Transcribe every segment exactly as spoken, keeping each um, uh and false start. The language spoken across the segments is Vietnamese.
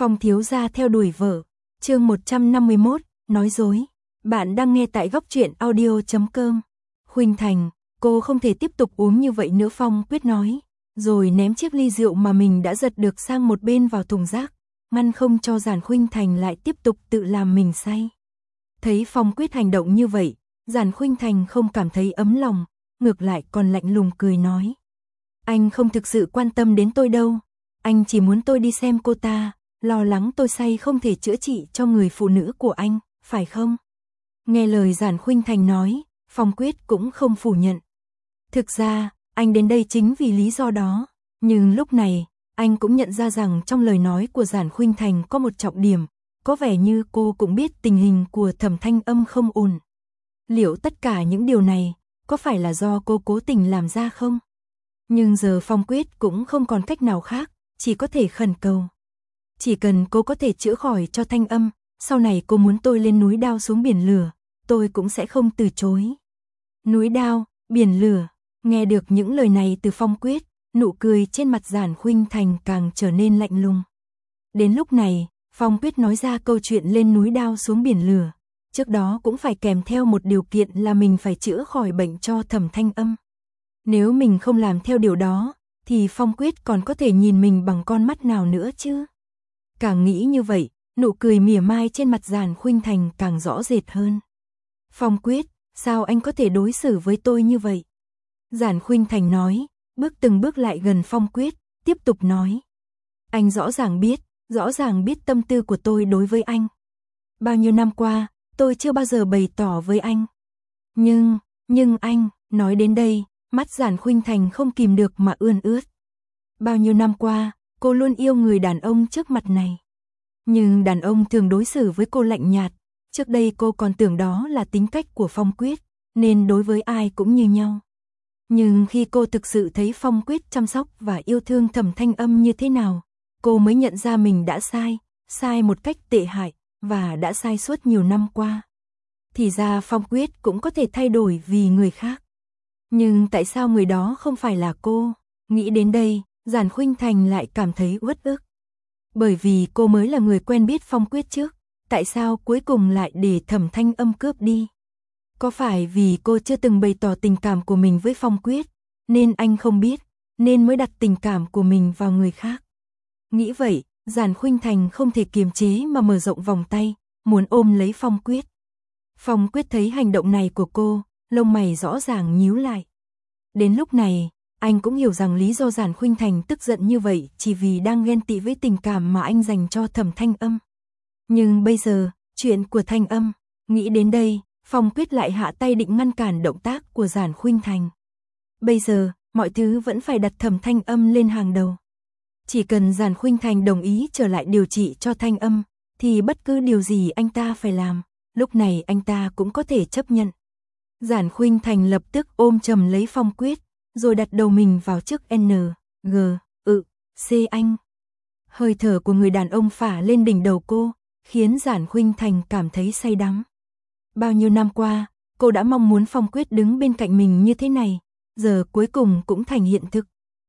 Phong thiếu gia theo đuổi vợ. Chương một trăm năm mươi mốt, nói dối. Bạn đang nghe tại góc truyện audio chấm com. Khuynh Thành, cô không thể tiếp tục uống như vậy nữa, Phong Quyết nói, rồi ném chiếc ly rượu mà mình đã giật được sang một bên vào thùng rác, ngăn không cho Giản Khuynh Thành lại tiếp tục tự làm mình say. Thấy Phong Quyết hành động như vậy, Giản Khuynh Thành không cảm thấy ấm lòng, ngược lại còn lạnh lùng cười nói: anh không thực sự quan tâm đến tôi đâu, anh chỉ muốn tôi đi xem cô ta, lo lắng tôi say không thể chữa trị cho người phụ nữ của anh, phải không? Nghe lời Giản Khuynh Thành nói, Phong Quyết cũng không phủ nhận. Thực ra, anh đến đây chính vì lý do đó, nhưng lúc này, anh cũng nhận ra rằng trong lời nói của Giản Khuynh Thành có một trọng điểm, có vẻ như cô cũng biết tình hình của Thẩm Thanh Âm không ổn. Liệu tất cả những điều này, có phải là do cô cố tình làm ra không? Nhưng giờ Phong Quyết cũng không còn cách nào khác, chỉ có thể khẩn cầu. Chỉ cần cô có thể chữa khỏi cho Thanh Âm, sau này cô muốn tôi lên núi đao xuống biển lửa, tôi cũng sẽ không từ chối. Núi đao, biển lửa, nghe được những lời này từ Phong Quyết, nụ cười trên mặt Giản Khuynh Thành càng trở nên lạnh lùng. Đến lúc này, Phong Quyết nói ra câu chuyện lên núi đao xuống biển lửa, trước đó cũng phải kèm theo một điều kiện là mình phải chữa khỏi bệnh cho Thẩm Thanh Âm. Nếu mình không làm theo điều đó, thì Phong Quyết còn có thể nhìn mình bằng con mắt nào nữa chứ? Càng nghĩ như vậy, nụ cười mỉa mai trên mặt Giản Khuynh Thành càng rõ rệt hơn. Phong Quyết, sao anh có thể đối xử với tôi như vậy? Giản Khuynh Thành nói, bước từng bước lại gần Phong Quyết, tiếp tục nói. Anh rõ ràng biết, rõ ràng biết tâm tư của tôi đối với anh. Bao nhiêu năm qua, tôi chưa bao giờ bày tỏ với anh. Nhưng, nhưng anh, nói đến đây, mắt Giản Khuynh Thành không kìm được mà ươn ướt. Bao nhiêu năm qua, cô luôn yêu người đàn ông trước mặt này. Nhưng đàn ông thường đối xử với cô lạnh nhạt, trước đây cô còn tưởng đó là tính cách của Phong Quyết, nên đối với ai cũng như nhau. Nhưng khi cô thực sự thấy Phong Quyết chăm sóc và yêu thương Thẩm Thanh Âm như thế nào, cô mới nhận ra mình đã sai, sai một cách tệ hại, và đã sai suốt nhiều năm qua. Thì ra Phong Quyết cũng có thể thay đổi vì người khác. Nhưng tại sao người đó không phải là cô? Nghĩ đến đây, Giản Khuynh Thành lại cảm thấy uất ức. Bởi vì cô mới là người quen biết Phong Quyết trước, tại sao cuối cùng lại để Thẩm Thanh Âm cướp đi? Có phải vì cô chưa từng bày tỏ tình cảm của mình với Phong Quyết, nên anh không biết, nên mới đặt tình cảm của mình vào người khác? Nghĩ vậy, Giản Khuynh Thành không thể kiềm chế mà mở rộng vòng tay, muốn ôm lấy Phong Quyết. Phong Quyết thấy hành động này của cô, lông mày rõ ràng nhíu lại. Đến lúc này, anh cũng hiểu rằng lý do Giản Khuynh Thành tức giận như vậy chỉ vì đang ghen tị với tình cảm mà anh dành cho Thẩm Thanh Âm. Nhưng bây giờ, chuyện của Thanh Âm, nghĩ đến đây, Phong Quyết lại hạ tay định ngăn cản động tác của Giản Khuynh Thành. Bây giờ, mọi thứ vẫn phải đặt Thẩm Thanh Âm lên hàng đầu. Chỉ cần Giản Khuynh Thành đồng ý trở lại điều trị cho Thanh Âm, thì bất cứ điều gì anh ta phải làm, lúc này anh ta cũng có thể chấp nhận. Giản Khuynh Thành lập tức ôm chầm lấy Phong Quyết, rồi đặt đầu mình vào chiếc N, G, ự, C anh. Hơi thở của người đàn ông phả lên đỉnh đầu cô, khiến Giản Khuynh Thành cảm thấy say đắm. Bao nhiêu năm qua, cô đã mong muốn Phong Quyết đứng bên cạnh mình như thế này, giờ cuối cùng cũng thành hiện thực.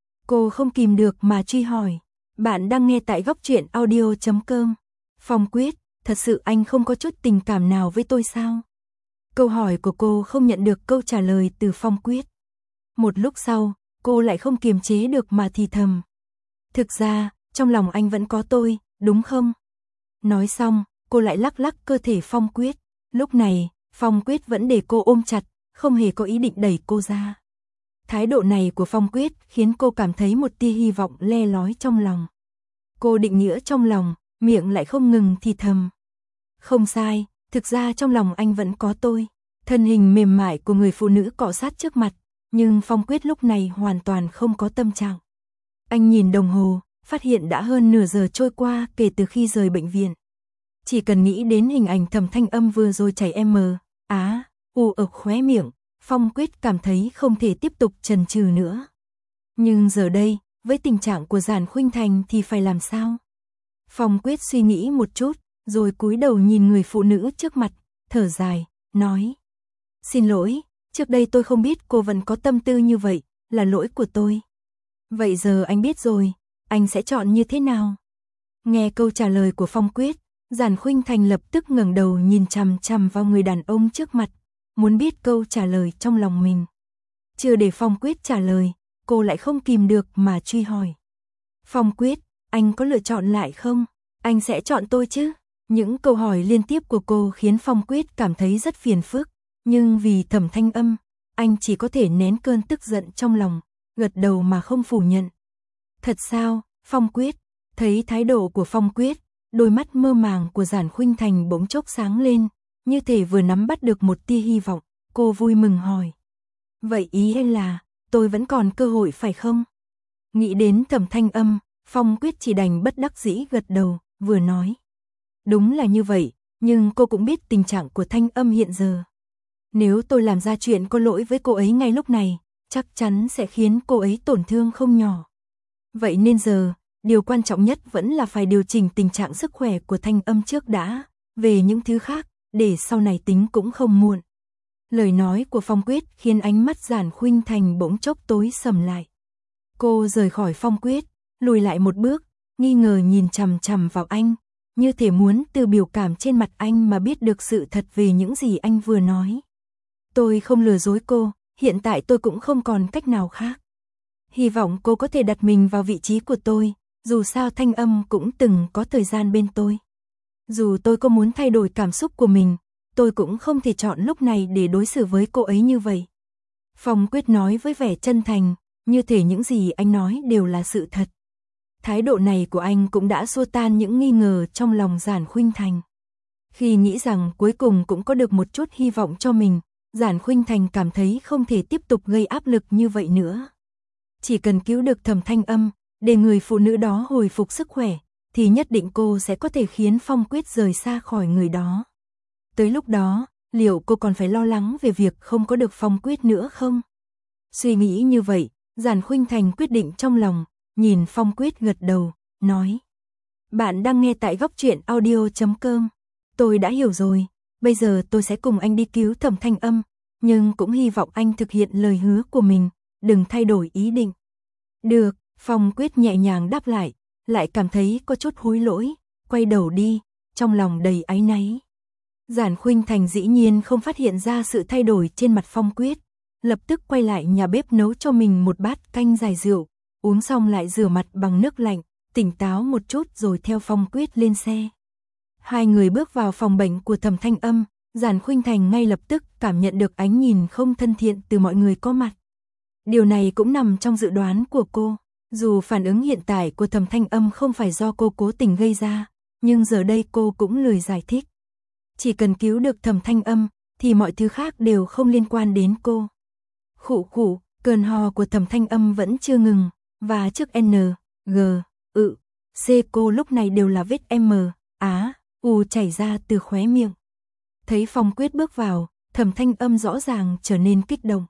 Cô không kìm được mà truy hỏi, bạn đang nghe tại góc truyện audio chấm com. Phong Quyết, thật sự anh không có chút tình cảm nào với tôi sao? Câu hỏi của cô không nhận được câu trả lời từ Phong Quyết. Một lúc sau, cô lại không kiềm chế được mà thì thầm. Thực ra, trong lòng anh vẫn có tôi, đúng không? Nói xong, cô lại lắc lắc cơ thể Phong Quyết. Lúc này, Phong Quyết vẫn để cô ôm chặt, không hề có ý định đẩy cô ra. Thái độ này của Phong Quyết khiến cô cảm thấy một tia hy vọng le lói trong lòng. Cô định nghĩa trong lòng, miệng lại không ngừng thì thầm. Không sai, thực ra trong lòng anh vẫn có tôi. Thân hình mềm mại của người phụ nữ cọ sát trước mặt, nhưng Phong Quyết lúc này hoàn toàn không có tâm trạng. Anh nhìn đồng hồ, phát hiện đã hơn nửa giờ trôi qua kể từ khi rời bệnh viện. Chỉ cần nghĩ đến hình ảnh Thẩm Thanh Âm vừa rồi chảy M, á, u ở khóe miệng, Phong Quyết cảm thấy không thể tiếp tục chần chừ nữa. Nhưng giờ đây, với tình trạng của Giản Khuynh Thành thì phải làm sao? Phong Quyết suy nghĩ một chút, rồi cúi đầu nhìn người phụ nữ trước mặt, thở dài, nói. Xin lỗi, trước đây tôi không biết cô vẫn có tâm tư như vậy, là lỗi của tôi. Vậy giờ anh biết rồi, anh sẽ chọn như thế nào? Nghe câu trả lời của Phong Quyết, Giản Khuynh Thành lập tức ngẩng đầu nhìn chằm chằm vào người đàn ông trước mặt, muốn biết câu trả lời trong lòng mình. Chưa để Phong Quyết trả lời, cô lại không kìm được mà truy hỏi. Phong Quyết, anh có lựa chọn lại không? Anh sẽ chọn tôi chứ? Những câu hỏi liên tiếp của cô khiến Phong Quyết cảm thấy rất phiền phức, nhưng vì Thẩm Thanh Âm, anh chỉ có thể nén cơn tức giận trong lòng, gật đầu mà không phủ nhận. Thật sao, Phong Quyết? Thấy thái độ của Phong Quyết, đôi mắt mơ màng của Giản Khuynh Thành bỗng chốc sáng lên, như thể vừa nắm bắt được một tia hy vọng, cô vui mừng hỏi. Vậy ý hay là, tôi vẫn còn cơ hội phải không? Nghĩ đến Thẩm Thanh Âm, Phong Quyết chỉ đành bất đắc dĩ gật đầu, vừa nói. Đúng là như vậy, nhưng cô cũng biết tình trạng của Thanh Âm hiện giờ. Nếu tôi làm ra chuyện có lỗi với cô ấy ngay lúc này, chắc chắn sẽ khiến cô ấy tổn thương không nhỏ. Vậy nên giờ, điều quan trọng nhất vẫn là phải điều chỉnh tình trạng sức khỏe của Thanh Âm trước đã, về những thứ khác, để sau này tính cũng không muộn. Lời nói của Phong Quyết khiến ánh mắt Giản Khuynh Thành bỗng chốc tối sầm lại. Cô rời khỏi Phong Quyết, lùi lại một bước, nghi ngờ nhìn chằm chằm vào anh, như thể muốn từ biểu cảm trên mặt anh mà biết được sự thật về những gì anh vừa nói. Tôi không lừa dối cô, hiện tại tôi cũng không còn cách nào khác. Hy vọng cô có thể đặt mình vào vị trí của tôi, dù sao Thanh Âm cũng từng có thời gian bên tôi. Dù tôi có muốn thay đổi cảm xúc của mình, tôi cũng không thể chọn lúc này để đối xử với cô ấy như vậy. Phong Quyết nói với vẻ chân thành, như thể những gì anh nói đều là sự thật. Thái độ này của anh cũng đã xua tan những nghi ngờ trong lòng Giản Khuynh Thành. Khi nghĩ rằng cuối cùng cũng có được một chút hy vọng cho mình, Giản Khuynh Thành cảm thấy không thể tiếp tục gây áp lực như vậy nữa. Chỉ cần cứu được Thẩm Thanh Âm, để người phụ nữ đó hồi phục sức khỏe, thì nhất định cô sẽ có thể khiến Phong Quyết rời xa khỏi người đó. Tới lúc đó, liệu cô còn phải lo lắng về việc không có được Phong Quyết nữa không? Suy nghĩ như vậy, Giản Khuynh Thành quyết định trong lòng, nhìn Phong Quyết gật đầu, nói. Bạn đang nghe tại góc truyện audio chấm com. Tôi đã hiểu rồi, bây giờ tôi sẽ cùng anh đi cứu Thẩm Thanh Âm, nhưng cũng hy vọng anh thực hiện lời hứa của mình, đừng thay đổi ý định. Được, Phong Quyết nhẹ nhàng đáp lại, lại cảm thấy có chút hối lỗi, quay đầu đi, trong lòng đầy áy náy. Giản Khuynh Thành dĩ nhiên không phát hiện ra sự thay đổi trên mặt Phong Quyết, lập tức quay lại nhà bếp nấu cho mình một bát canh giải rượu, uống xong lại rửa mặt bằng nước lạnh, tỉnh táo một chút rồi theo Phong Quyết lên xe. Hai người bước vào phòng bệnh của Thẩm Thanh Âm, Giản Khuynh Thành ngay lập tức cảm nhận được ánh nhìn không thân thiện từ mọi người có mặt. Điều này cũng nằm trong dự đoán của cô, dù phản ứng hiện tại của Thẩm Thanh Âm không phải do cô cố tình gây ra, nhưng giờ đây cô cũng lười giải thích. Chỉ cần cứu được Thẩm Thanh Âm, thì mọi thứ khác đều không liên quan đến cô. Khụ khụ, cơn ho của Thẩm Thanh Âm vẫn chưa ngừng, và trước N, G, ự, C cô lúc này đều là vết M, Á, U chảy ra từ khóe miệng. Thấy Phong Quyết bước vào, Thẩm Thanh Âm rõ ràng trở nên kích động.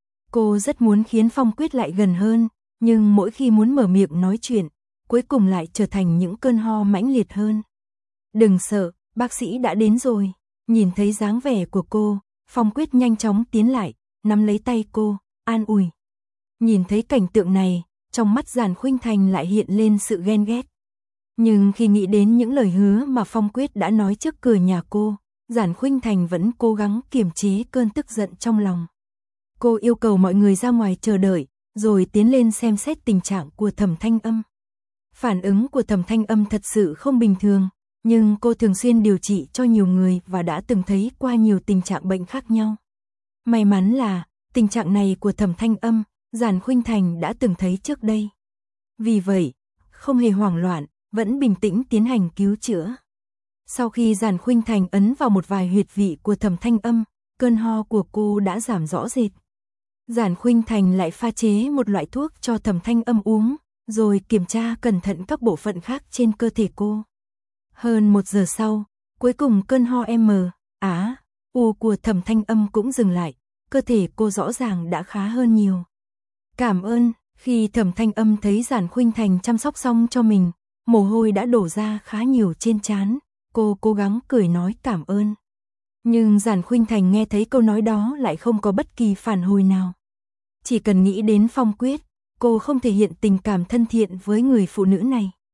Cô rất muốn khiến Phong Quyết lại gần hơn, nhưng mỗi khi muốn mở miệng nói chuyện, cuối cùng lại trở thành những cơn ho mãnh liệt hơn. Đừng sợ, bác sĩ đã đến rồi. Nhìn thấy dáng vẻ của cô, Phong Quyết nhanh chóng tiến lại, nắm lấy tay cô, an ủi. Nhìn thấy cảnh tượng này, trong mắt Giản Khuynh Thành lại hiện lên sự ghen ghét. Nhưng khi nghĩ đến những lời hứa mà Phong Quyết đã nói trước cửa nhà cô, Giản Khuynh Thành vẫn cố gắng kiềm chế cơn tức giận trong lòng. Cô yêu cầu mọi người ra ngoài chờ đợi, rồi tiến lên xem xét tình trạng của Thẩm Thanh Âm. Phản ứng của Thẩm Thanh Âm thật sự không bình thường, nhưng cô thường xuyên điều trị cho nhiều người và đã từng thấy qua nhiều tình trạng bệnh khác nhau. May mắn là, tình trạng này của Thẩm Thanh Âm, Giản Khuynh Thành đã từng thấy trước đây. Vì vậy, không hề hoảng loạn, vẫn bình tĩnh tiến hành cứu chữa. Sau khi Giản Khuynh Thành ấn vào một vài huyệt vị của Thẩm Thanh Âm, cơn ho của cô đã giảm rõ rệt. Giản Khuynh Thành lại pha chế một loại thuốc cho Thẩm Thanh Âm uống, rồi kiểm tra cẩn thận các bộ phận khác trên cơ thể cô. Hơn một giờ sau, cuối cùng cơn ho M, Á, U của Thẩm Thanh Âm cũng dừng lại, cơ thể cô rõ ràng đã khá hơn nhiều. Cảm ơn, khi Thẩm Thanh Âm thấy Giản Khuynh Thành chăm sóc xong cho mình, mồ hôi đã đổ ra khá nhiều trên trán, cô cố gắng cười nói cảm ơn. Nhưng Giản Khuynh Thành nghe thấy câu nói đó lại không có bất kỳ phản hồi nào. Chỉ cần nghĩ đến Phong Quyết, cô không thể hiện tình cảm thân thiện với người phụ nữ này.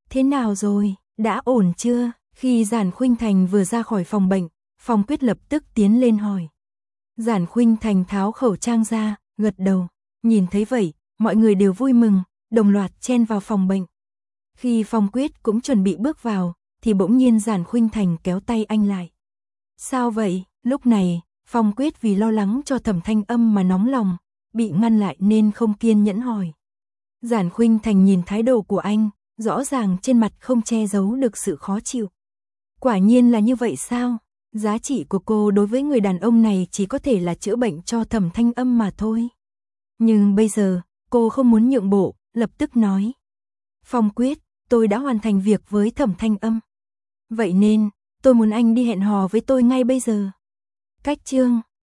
Thế nào rồi, đã ổn chưa? Khi Giản Khuynh Thành vừa ra khỏi phòng bệnh, Phong Quyết lập tức tiến lên hỏi. Giản Khuynh Thành tháo khẩu trang ra, gật đầu. Nhìn thấy vậy, mọi người đều vui mừng, đồng loạt chen vào phòng bệnh. Khi Phong Quyết cũng chuẩn bị bước vào, thì bỗng nhiên Giản Khuynh Thành kéo tay anh lại. Sao vậy? Lúc này, Phong Quyết vì lo lắng cho Thẩm Thanh Âm mà nóng lòng, bị ngăn lại nên không kiên nhẫn hỏi. Giản Khuynh Thành nhìn thái độ của anh, rõ ràng trên mặt không che giấu được sự khó chịu. Quả nhiên là như vậy sao? Giá trị của cô đối với người đàn ông này chỉ có thể là chữa bệnh cho Thẩm Thanh Âm mà thôi. Nhưng bây giờ, cô không muốn nhượng bộ, lập tức nói. Phong Quyết, tôi đã hoàn thành việc với Thẩm Thanh Âm. Vậy nên, tôi muốn anh đi hẹn hò với tôi ngay bây giờ. Cách chương